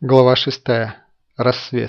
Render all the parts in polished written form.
Глава 6. Рассвет.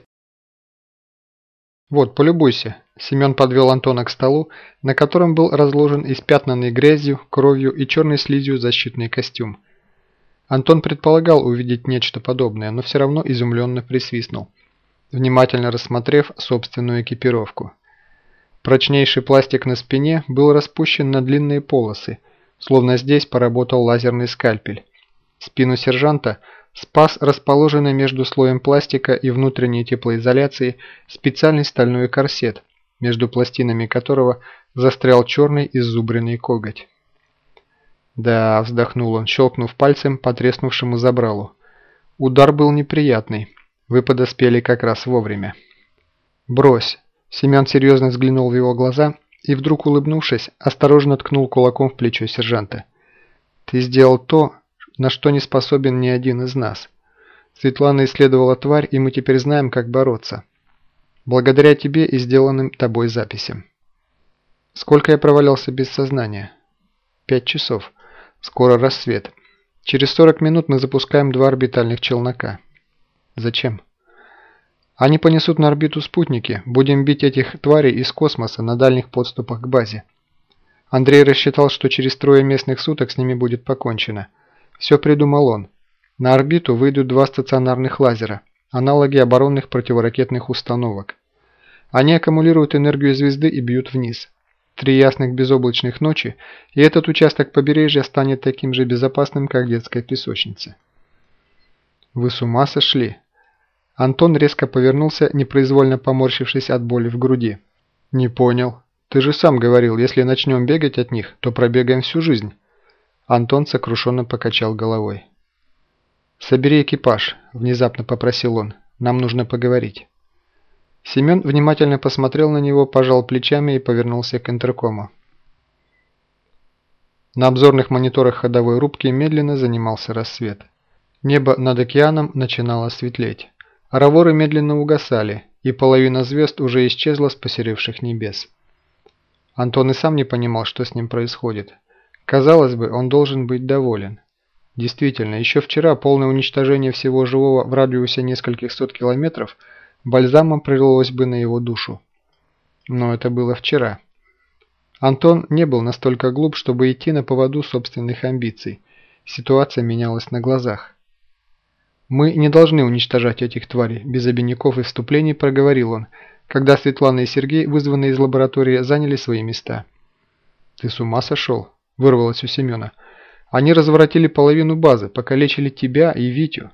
«Вот, полюбуйся». Семен подвел Антона к столу, на котором был разложен испятнанный грязью, кровью и черной слизью защитный костюм. Антон предполагал увидеть нечто подобное, но все равно изумленно присвистнул, внимательно рассмотрев собственную экипировку. Прочнейший пластик на спине был распущен на длинные полосы, словно здесь поработал лазерный скальпель. Спину сержанта спас расположенный между слоем пластика и внутренней теплоизоляцией специальный стальной корсет, между пластинами которого застрял черный иззубренный коготь. «Да», – вздохнул он, щелкнув пальцем по треснувшему забралу. «Удар был неприятный. Вы подоспели как раз вовремя». «Брось!» – Семен серьезно взглянул в его глаза и, вдруг улыбнувшись, осторожно ткнул кулаком в плечо сержанта. «Ты сделал то, на что не способен ни один из нас. Светлана исследовала тварь, и мы теперь знаем, как бороться. Благодаря тебе и сделанным тобой записям». «Сколько я провалялся без сознания?» 5 часов. Скоро рассвет. Через 40 минут мы запускаем 2 орбитальных челнока». «Зачем?» «Они понесут на орбиту спутники. Будем бить этих тварей из космоса на дальних подступах к базе. Андрей рассчитал, что через 3 местных суток с ними будет покончено. Все придумал он. На орбиту выйдут 2 стационарных лазера, аналоги оборонных противоракетных установок. Они аккумулируют энергию звезды и бьют вниз. 3 ясных безоблачных ночи, и этот участок побережья станет таким же безопасным, как детская песочница». «Вы с ума сошли?» Антон резко повернулся, непроизвольно поморщившись от боли в груди. «Не понял. Ты же сам говорил, если начнем бегать от них, то пробегаем всю жизнь». Антон сокрушенно покачал головой. «Собери экипаж», – внезапно попросил он. «Нам нужно поговорить». Семен внимательно посмотрел на него, пожал плечами и повернулся к интеркому. На обзорных мониторах ходовой рубки медленно занимался рассвет. Небо над океаном начинало светлеть. Араворы медленно угасали, и половина звезд уже исчезла с посеревших небес. Антон и сам не понимал, что с ним происходит. Казалось бы, он должен быть доволен. Действительно, еще вчера полное уничтожение всего живого в радиусе нескольких сот километров бальзамом пролилось бы на его душу. Но это было вчера. Антон не был настолько глуп, чтобы идти на поводу собственных амбиций. Ситуация менялась на глазах. «Мы не должны уничтожать этих тварей», – без обиняков и вступлений проговорил он, когда Светлана и Сергей, вызванные из лаборатории, заняли свои места. «Ты с ума сошел?» – вырвалось у Семена. «Они разворотили половину базы, покалечили тебя и Витю».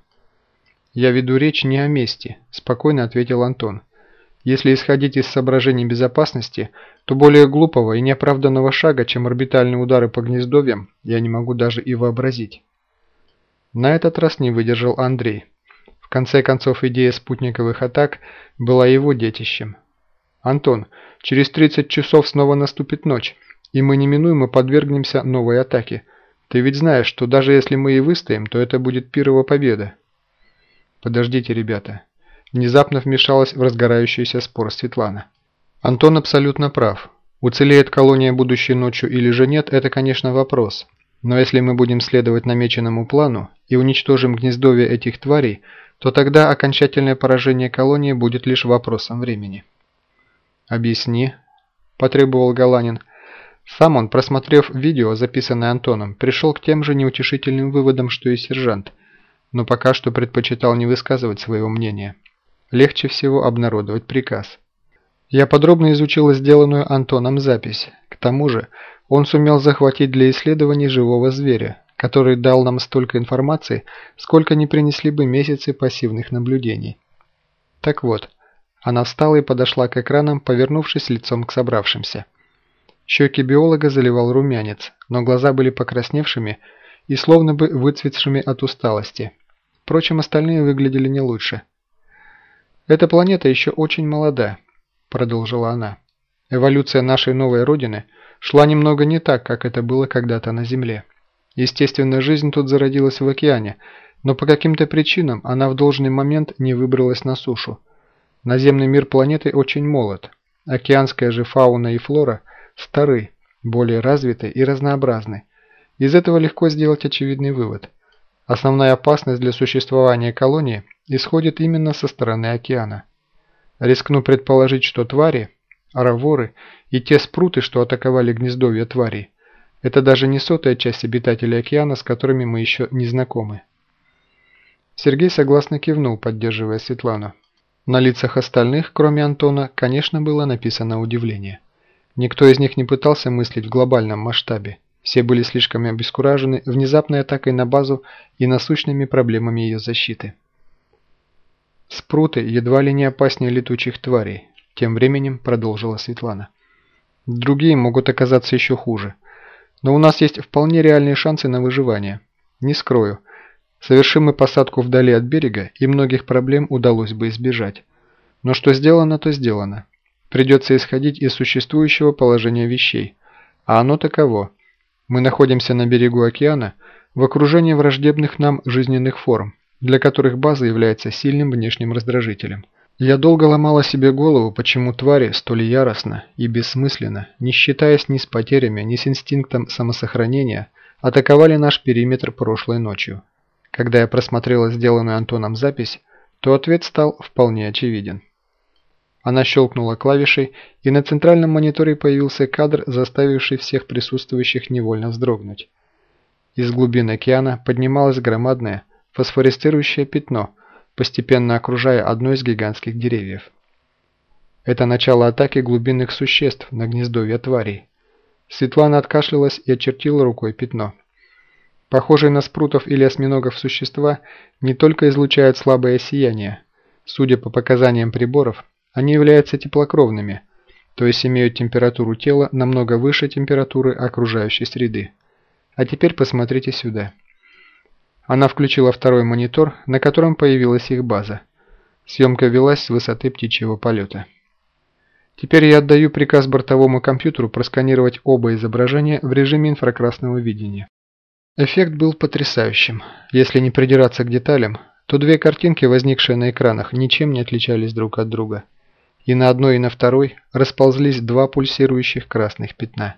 «Я веду речь не о мести», – спокойно ответил Антон. «Если исходить из соображений безопасности, то более глупого и неоправданного шага, чем орбитальные удары по гнездовьям, я не могу даже и вообразить». На этот раз не выдержал Андрей. В конце концов, идея спутниковых атак была его детищем. «Антон, через 30 часов снова наступит ночь, и мы неминуемо подвергнемся новой атаке. Ты ведь знаешь, что даже если мы и выстоим, то это будет пирова победа». «Подождите, ребята». Внезапно вмешалась в разгорающийся спор Светлана. «Антон абсолютно прав. Уцелеет колония будущей ночью или же нет, это, конечно, вопрос. Но если мы будем следовать намеченному плану и уничтожим гнездовье этих тварей, то тогда окончательное поражение колонии будет лишь вопросом времени». «Объясни», – потребовал Галанин. Сам он, просмотрев видео, записанное Антоном, пришел к тем же неутешительным выводам, что и сержант, но пока что предпочитал не высказывать своего мнения. Легче всего обнародовать приказ. «Я подробно изучил сделанную Антоном запись. К тому же он сумел захватить для исследований живого зверя, который дал нам столько информации, сколько не принесли бы месяцы пассивных наблюдений. Так вот». Она встала и подошла к экранам, повернувшись лицом к собравшимся. Щеки биолога заливал румянец, но глаза были покрасневшими и словно бы выцветшими от усталости. Впрочем, остальные выглядели не лучше. «Эта планета еще очень молода», – продолжила она. «Эволюция нашей новой родины шла немного не так, как это было когда-то на Земле. Естественно, жизнь тут зародилась в океане, но по каким-то причинам она в должный момент не выбралась на сушу. Наземный мир планеты очень молод. Океанская же фауна и флора стары, более развиты и разнообразны. Из этого легко сделать очевидный вывод. Основная опасность для существования колонии исходит именно со стороны океана. Рискну предположить, что твари, араворы и те спруты, что атаковали гнездовье тварей, это даже не 100-я часть обитателей океана, с которыми мы еще не знакомы. Сергей согласно кивнул, поддерживая Светлану. На лицах остальных, кроме Антона, конечно, было написано удивление. Никто из них не пытался мыслить в глобальном масштабе. Все были слишком обескуражены внезапной атакой на базу и насущными проблемами ее защиты. «Спруты едва ли не опаснее летучих тварей», – тем временем продолжила Светлана. «Другие могут оказаться еще хуже. Но у нас есть вполне реальные шансы на выживание. Не скрою, совершим мы посадку вдали от берега, и многих проблем удалось бы избежать. Но что сделано, то сделано. Придется исходить из существующего положения вещей. А оно таково. Мы находимся на берегу океана в окружении враждебных нам жизненных форм, для которых база является сильным внешним раздражителем. Я долго ломала себе голову, почему твари столь яростно и бессмысленно, не считаясь ни с потерями, ни с инстинктом самосохранения, атаковали наш периметр прошлой ночью. Когда я просмотрела сделанную Антоном запись, то ответ стал вполне очевиден. Она щелкнула клавишей, и на центральном мониторе появился кадр, заставивший всех присутствующих невольно вздрогнуть. Из глубин океана поднималось громадное, фосфорицирующее пятно, постепенно окружая одно из гигантских деревьев. Это начало атаки глубинных существ на гнездовье тварей. Светлана откашлялась и очертила рукой пятно. Похожие на спрутов или осьминогов существа не только излучают слабое сияние. Судя по показаниям приборов, они являются теплокровными, то есть имеют температуру тела намного выше температуры окружающей среды. А теперь посмотрите сюда. Она включила второй монитор, на котором появилась их база. Съемка велась с высоты птичьего полета. Теперь я отдаю приказ бортовому компьютеру просканировать оба изображения в режиме инфракрасного видения. Эффект был потрясающим. Если не придираться к деталям, то две картинки, возникшие на экранах, ничем не отличались друг от друга. И на одной, и на второй расползлись два пульсирующих красных пятна.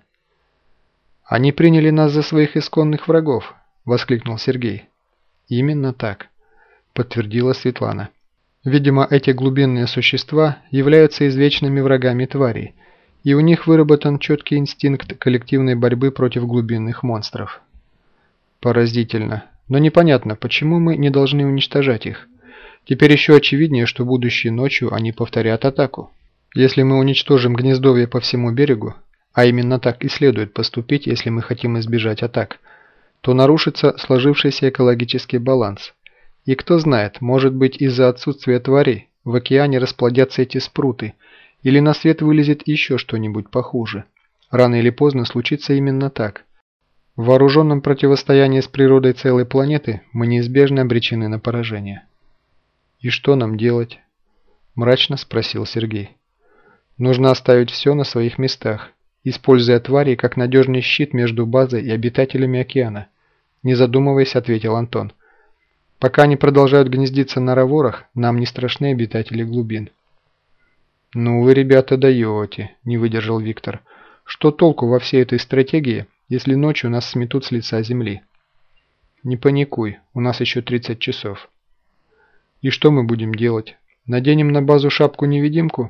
«Они приняли нас за своих исконных врагов», – воскликнул Сергей. «Именно так», – подтвердила Светлана. «Видимо, эти глубинные существа являются извечными врагами тварей, и у них выработан четкий инстинкт коллективной борьбы против глубинных монстров». «Поразительно. Но непонятно, почему мы не должны уничтожать их. Теперь еще очевиднее, что будущей ночью они повторят атаку. Если мы уничтожим гнездовье по всему берегу, а именно так и следует поступить, если мы хотим избежать атак, то нарушится сложившийся экологический баланс. И кто знает, может быть, из-за отсутствия тварей в океане расплодятся эти спруты, или на свет вылезет еще что-нибудь похуже. Рано или поздно случится именно так. В вооруженном противостоянии с природой целой планеты мы неизбежно обречены на поражение». «И что нам делать?» – мрачно спросил Сергей. «Нужно оставить все на своих местах, используя тварей как надежный щит между базой и обитателями океана», – не задумываясь, ответил Антон. «Пока они продолжают гнездиться на раворах, нам не страшны обитатели глубин». «Ну вы, ребята, даете», – не выдержал Виктор. «Что толку во всей этой стратегии, если ночью нас сметут с лица земли?» «Не паникуй, у нас еще 30 часов». «И что мы будем делать? Наденем на базу шапку-невидимку?»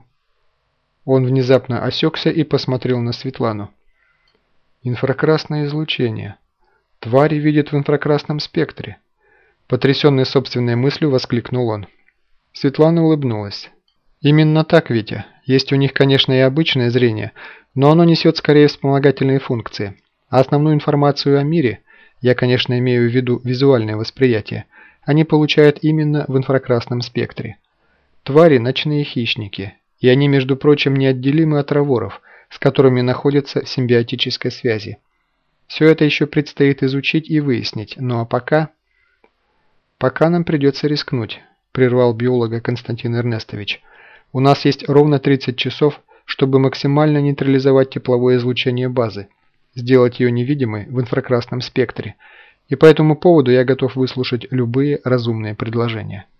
Он внезапно осекся и посмотрел на Светлану. «Инфракрасное излучение. Твари видят в инфракрасном спектре». Потрясенный собственной мыслью воскликнул он. Светлана улыбнулась. «Именно так, Витя. Есть у них, конечно, и обычное зрение, но оно несет скорее вспомогательные функции. А основную информацию о мире, я, конечно, имею в виду визуальное восприятие, они получают именно в инфракрасном спектре. Твари – ночные хищники, и они, между прочим, неотделимы от раворов, с которыми находятся в симбиотической связи. Все это еще предстоит изучить и выяснить, ну а пока... «Пока нам придется рискнуть», – прервал биолога Константин Эрнестович. «У нас есть ровно 30 часов, чтобы максимально нейтрализовать тепловое излучение базы, сделать ее невидимой в инфракрасном спектре, и по этому поводу я готов выслушать любые разумные предложения».